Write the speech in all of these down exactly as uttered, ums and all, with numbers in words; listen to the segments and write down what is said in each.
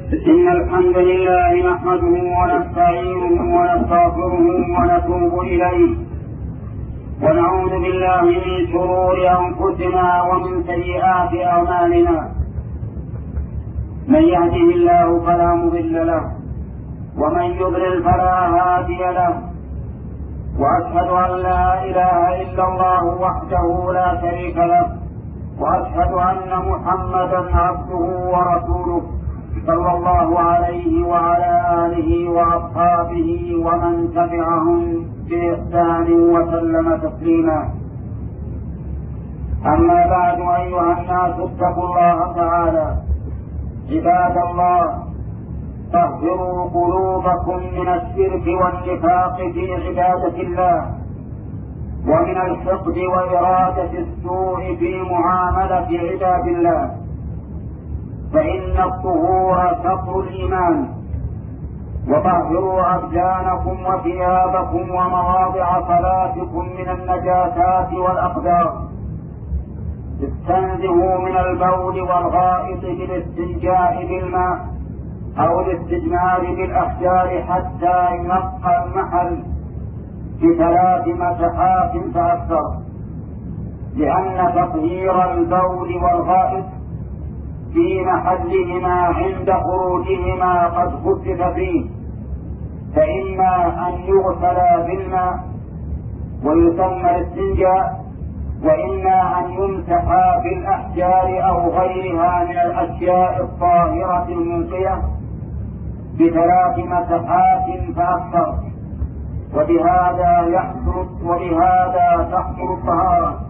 إن الحمد لله نحمده ونستعينه ونستغفره ونتوب إليه ونعوذ بالله من شرور أنفسنا ومن سيئات أعمالنا. من يهده الله فلا مضل له ومن يضلل فلا هادي له، وأشهد أن لا إله إلا الله وحده لا شريك له، وأشهد أن محمدا عبده ورسوله صلى الله عليه وعلى آله وأصحابه ومن تبعهم بإحسان وسلم تسليما. أما بعد، أيها الناس اتقوا الله تعالى. عباد الله، طهروا قلوبكم من الشرك والنفاق في عبادة الله، ومن الحقد وإرادة السوء في معاملة عباد الله، فإن الطهور شطر الإيمان. وطهروا أبدانكم وثيابكم ومواضع صلاتكم من النجاسات والأقدار. استنزهوا من البول والغائط بالاستنجاء بالماء أو الاستجمار بالأحجار حتى ينقى المحل بثلاث مسحات فأكثر، لأن تطهير البول والغائط في محلهما عند خروجهما قد خفف فيه، فإما أن يغسلا بالماء ويسمى الاستنجاء، وإما أن يمسحا بالأحجار أو غيرها من الأشياء الطاهرة المنقية بثلاث مسحات فأكثر، وبهذا يحصل وبهذا تحصل الطهارة.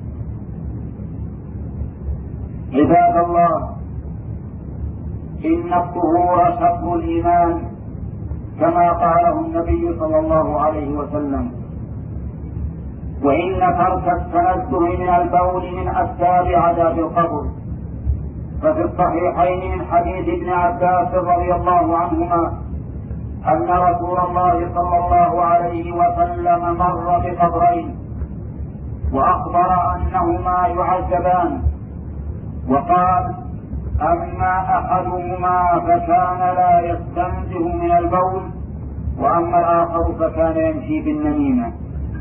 عباد الله، إن الطهور شطر الإيمان كما قاله النبي صلى الله عليه وسلم، وإن ترك التنزه من البول من أسباب عذاب القبر. ففي الصحيحين من حديث ابن عباس رضي الله عنهما أن رسول الله صلى الله عليه وسلم مر بقبرين وأخبر أنهما يعذبان، وقال: أما أحدهما فكان لا يستنزه من البول، وأما الآخر فكان يمشي بالنميمة.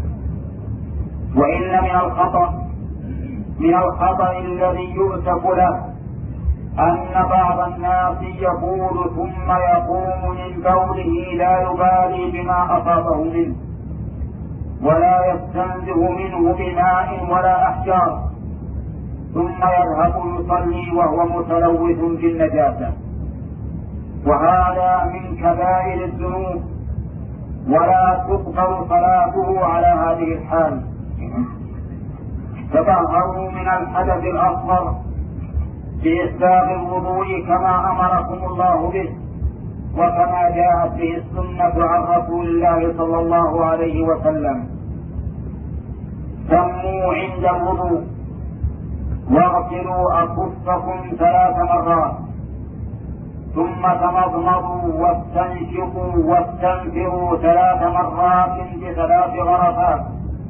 وإن من الخطأ من الخطأ الذي يؤسف له أن بعض الناس يقول ثم يقوم من بوله لا يبالي بما أصابه منه، ولا يستنزه منه بماء ولا أحجار، ثم يذهب يصلي وهو متلوث بالنجاسة، وهذا من كبائر الذنوب، ولا تقبل صلاته على هذه الحال. تطهروا من الحدث الأصغر بإسباغ الوضوء كما أمركم الله به، وكما جاءت به السنة عن رسول الله صلى الله عليه وسلم. سموا عند الوضوء، واغسلوا أكفكم ثلاث مرات، ثم تمضمضوا واستنشقوا واستنفروا ثلاث مرات بثلاث غرفات،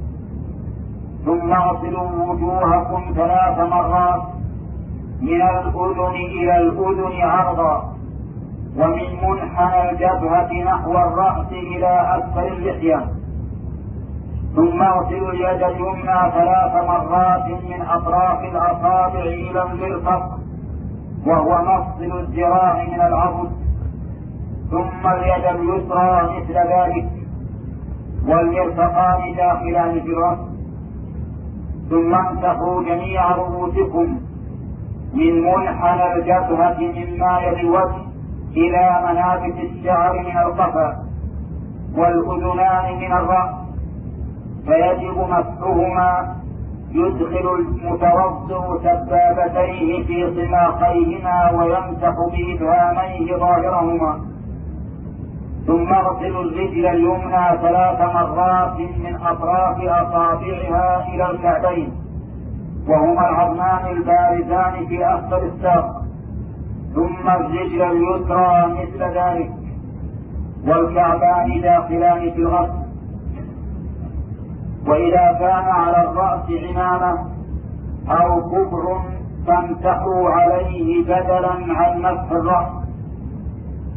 ثم اغسلوا وجوهكم ثلاث مرات من الأذن إلى الأذن عرضا، ومن منحنى الجبهة نحو الرأس إلى أسفل اللحية، ثم اغسلوا اليد اليمنى ثلاث مرات من أطراف الأصابع إلى المرفق، وهو مفصل الذراع من العضد، ثم اليد اليسرى مثل ذلك، والمرفقان داخلان في الرأس. ثم امسحوا جميع رؤوسكم من منحنى الجبهة من مائل الوجه إلى منابت الشعر من القفا، والأذنان من الرأس، فيجب مسحهما. يدخل المتوضئ سبابتيه في صماخيهما ويمسح بإبهاميه ظاهرهما، ثم اغسلوا الرجل اليمنى ثلاث مرات من أطراف أصابعها إلى الكعبين، وهما العظمان البارزان في أسفل الساق، ثم الرجل اليسرى مثل ذلك، والكعبان داخلان في الغسل. وإذا كان على الرأس عمامة أو كبر فامسحوا عليه بدلا عن مسح الرأس،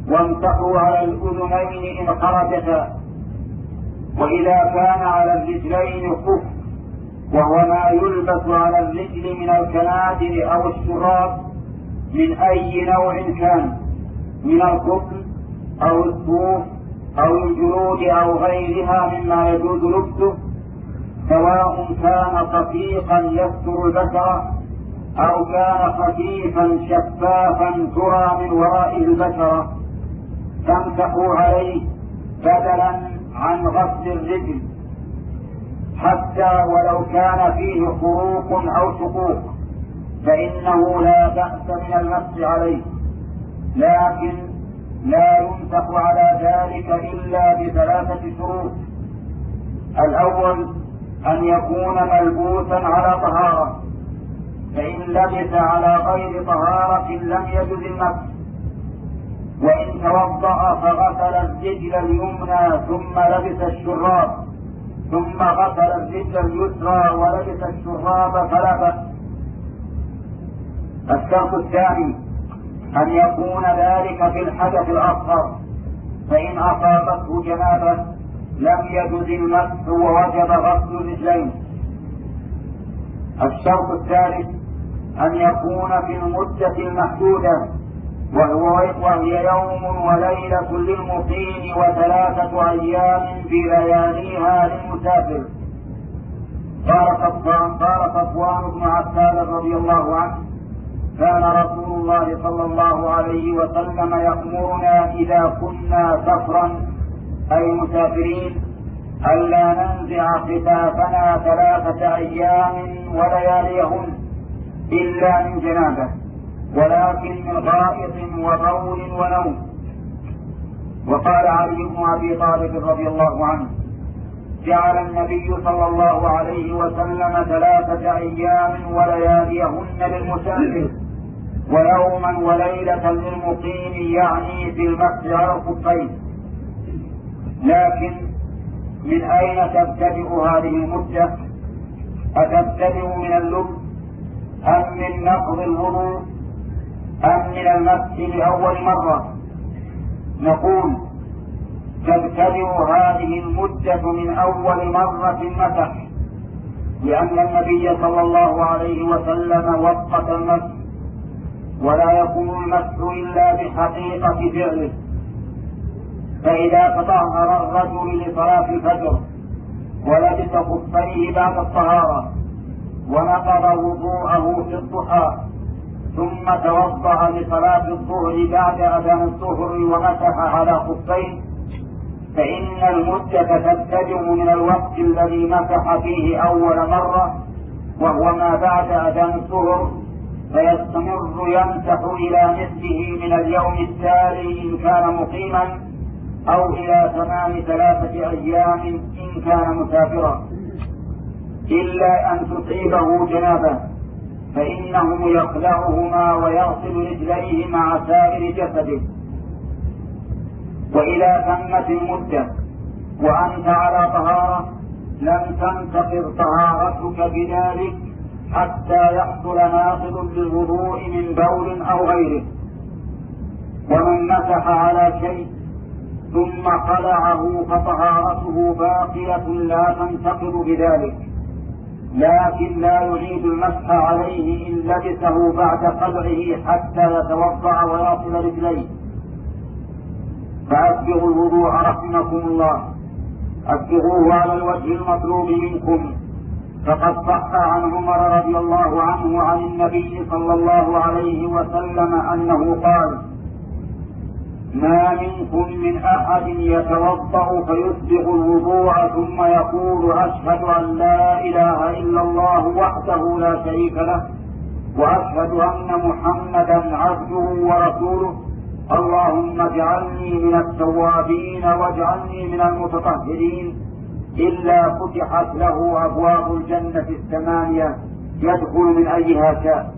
وامسحوا على الأذنين إن خرجتا. وإذا كان على الرجلين خف، وهو ما يلبس على الرجل من الكنادر أو الشراب من أي نوع كان، من القطن أو الصوف أو الجلود أو غيرها مما يجوز لبسه، سواء كان خفيفا يستر البشرة أو كان خفيفا شفافا ترى من ورائه البشرة، تمسحوا عليه بدلا عن غسل الرجل، حتى ولو كان فيه خروق أو شقوق فإنه لا بأس من المسح عليه، لكن لا يمسح على ذلك إلا بثلاثة شروط. الأول أن يكون ملبوسا على طهارة، فإن لبس على غير طهارة لم يجوز المسح. وإن توضأ فغسل الرجل اليمنى ثم لبس الشراب ثم غسل الرجل اليسرى ولبس الشراب فلا بأس. الشرط الثاني أن يكون ذلك في الحدث الأصغر، فإن أصابته جنابة لم يجوز المسح ووجب غسل الرجلين. الشرط الثالث أن يكون في المدة المحدودة، وهي يوم وليلة للمقيم وثلاثة أيام في لياليها للمسافر. قال صفوان بن عفان رضي الله عنه: كان رسول الله صلى الله عليه وسلم يأمرنا إذا كنا سفرا أي مسافرين ألا ننزع خفافنا ثلاثة أيام ولياليهن إلا من جنابه، ولكن من غائط وبول ونوم. وقال علي بن أبي طالب رضي الله عنه: جعل النبي صلى الله عليه وسلم ثلاثة أيام ولياليهن للمسافر ويوما وليلة للمقيم، يعني في المسح على الخفين. لكن من أين تبتدئ هذه المدة؟ أتبتدئ من اللبس أم من نقض الوضوء أم من المسح لأول مرة؟ نقول تبتدئ هذه المدة من أول مرة مسح، لأن النبي صلى الله عليه وسلم وقت المسح، ولا يكون المسح إلا بحقيقة فعله. فإذا تطهر الرجل لصلاة الفجر ولبس خفيه بعد الطهارة ونقض وضوءه في الضحى ثم توضأ لصلاة الظهر بعد أذان الظهر ومسح على خفيه، فإن المدة تبتدئ من الوقت الذي مسح فيه أول مرة، وهو ما بعد أذان الظهر، فيستمر يمسح إلى مثله من اليوم التالي إن كان مقيما، أو إلى تمام ثلاثة أيام إن كان مسافرا، إلا أن تصيبه جنابه فإنه يخلعهما ويغسل رجليه مع سائر جسده. وإذا تمت المدة وأنت على طهارة لم تنتقض طهارتك بذلك حتى يحصل ناقض للوضوء من بول أو غيره. ومن مسح على شيء ثم خلعه فطهارته باقية لا تنتقض بذلك، لكن لا يعيد المسح عليه إن لبسه بعد خلعه حتى يتوضأ ويصل رجليه. فأسبغوا الوضوء رحمكم الله، أسبغوه على الوجه المطلوب منكم. فقد صح عن عمر رضي الله عنه عن النبي صلى الله عليه وسلم أنه قال: ما منكم من أحد يتوضأ فيسبغ الوضوء ثم يقول: أشهد أن لا إله إلا الله وحده لا شريك له وأشهد أن محمدا عبده ورسوله، اللهم اجعلني من التوابين واجعلني من المتطهرين، إلا فتحت له أبواب الجنة الثمانية يدخل من أيها شاء.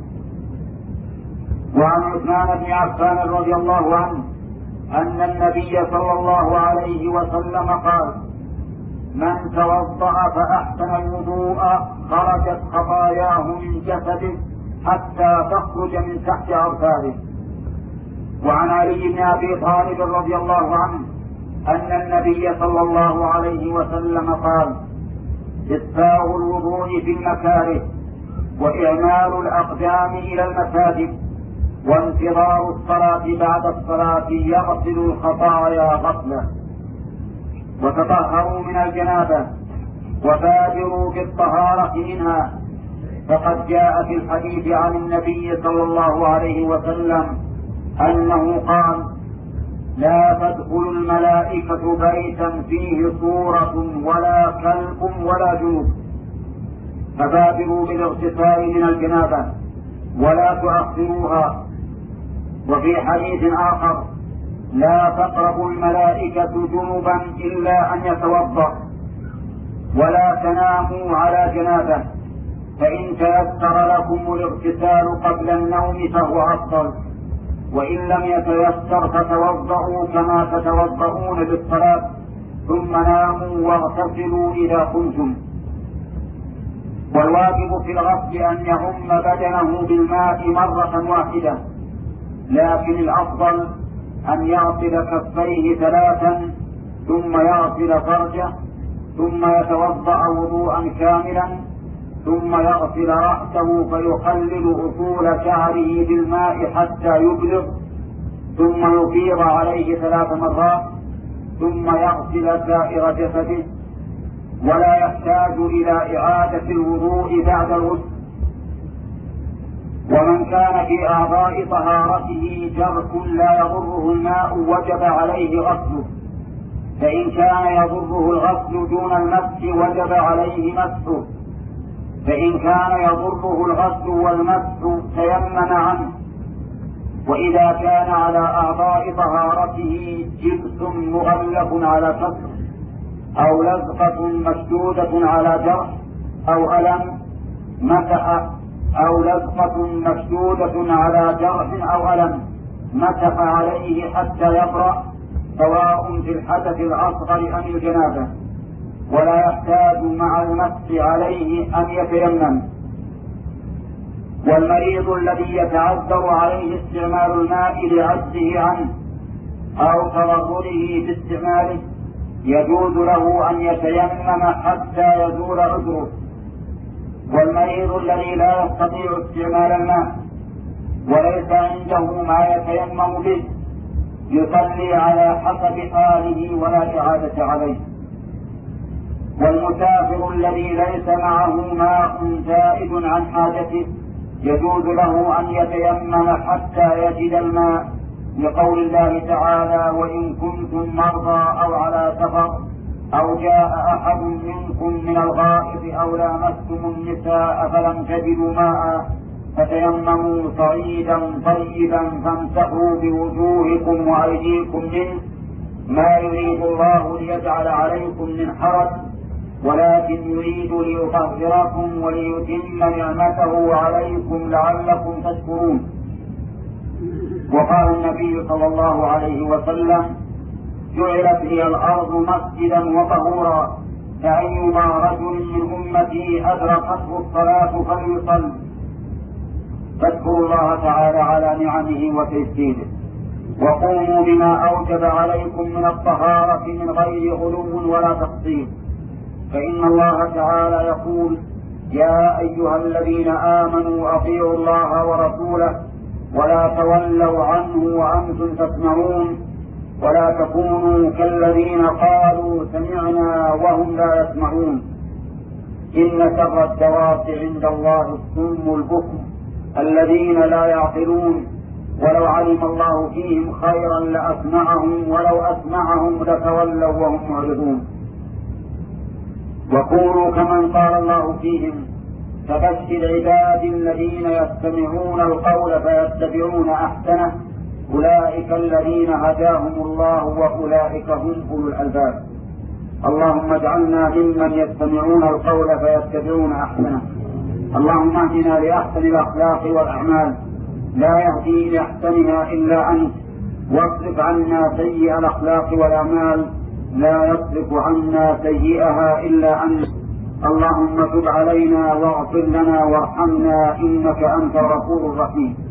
وعن عثمان بن عفان رضي الله عنه أن النبي صلى الله عليه وسلم قال: من توضأ فأحسن الوضوء خرجت خطاياه من جسده حتى تخرج من تحت أركابه. وعن علي بن أبي طالب رضي الله عنه أن النبي صلى الله عليه وسلم قال: إسباغ الوضوء في المكاره، وإعمال الأقدام إلى المساجد، وانتظار الصلاة بعد الصلاة يغسل الخطايا غسلا. وتطهروا من الجنابة وبادروا بالطهارة منها، فقد جاء في الحديث عن النبي صلى الله عليه وسلم أنه قال: لا تدخل الملائكة بيتا فيه صورة ولا كلب ولا جنوب، فبادروا بالاغتسال من الجنابة ولا تؤخروها. وفي حديث آخر: لا تقرب الملائكة جنبا إلا أن يتوضأ، ولا تناموا على جنابه، فإن تيسر لكم الاغتسال قبل النوم فهو أفضل، وإن لم يتيسر فتوضأوا كما تتوضؤون للصلاة، ثم ناموا واغتسلوا إذا قمتم. والواجب في الغسل أن يعم بدنه بالماء مرة واحدة، لكن الأفضل أن يغسل كفيه ثلاثا ثم يغسل فرجه، ثم يتوضأ وضوءا كاملا، ثم يغسل رأسه فيخلل أصول شعره بالماء حتى يبلغ، ثم يفيض عليه ثلاث مرات، ثم يغسل سائر جسده، ولا يحتاج إلى إعادة الوضوء بعد الغسل. ومن كان في أعضاء طهارته جرح لا يضره الماء وجب عليه غسله، فإن كان يضره الغسل دون المسح وجب عليه مسحه، فإن كان يضره الغسل والمسح تيمم عنه. وإذا كان على أعضاء طهارته جبس مغلف على كسر، أو لزقة مشدودة على جرح أو ألم مسح، أو لزقة مشدودة على جرح أو ألم مسح عليه حتى يبرأ، سواء في الحدث الأصغر أم الجنابة، ولا يحتاج مع المسح عليه أن يتيمم. والمريض الذي يتعذر عليه استعمال الماء لعجزه عنه أو تضرره باستعماله يجوز له أن يتيمم حتى يزول عذره. والمريض الذي لا يستطيع استعمال الماء وليس عنده ما يتيمم به يصلي على حسب حاله ولا إعادة عليه. والمسافر الذي ليس معه ماء زائد عن حاجته يجوز له أن يتيمم حتى يجد الماء، لقول الله تعالى: وإن كنتم مرضى أو على سفر أو جاء أحد منكم من الغائط أو لامستم النساء فلم تجدوا ماء فتيمموا صعيدا طيبا فامسحوا بوجوهكم وأيديكم منه، ما يريد الله ليجعل عليكم من حرج ولكن يريد ليطهركم وليتم نعمته عليكم لعلكم تشكرون. وقال النبي صلى الله عليه وسلم: جعلت لي الأرض مسجدا وطهورا، فأيما رجل من أمتي أدركته الصلاة فليصل. فاذكروا الله تعالى على نعمه وتيسيره، وقوموا بما أوجب عليكم من الطهارة من غير غلو ولا تقصير، فإن الله تعالى يقول: يا أيها الذين آمنوا أطيعوا الله ورسوله ولا تولوا عنه وأنتم تسمعون، ولا تكونوا كالذين قالوا سمعنا وهم لا يسمعون. إن شر الدواب عند الله الصم البكم الذين لا يعقلون، ولو علم الله فيهم خيرا لأسمعهم ولو أسمعهم لتولوا وهم معرضون. وكونوا كمن قال الله فيهم: فبشر عبادي الذين يستمعون القول فيتبعون أحسنه، أولئك الذين هداهم الله وأولئك هم أولو الألباب. اللهم اجعلنا ممن يستمعون القول فيتبعون أحسنه. اللهم اهدنا لأحسن الأخلاق والأعمال، لا يهدي لأحسنها إلا أنت، واصرف عنا سيئ الأخلاق والأعمال، لا يصرف عنا سيئها إلا أنت. اللهم تب علينا واغفر لنا وارحمنا إنك أنت الغفور الرحيم.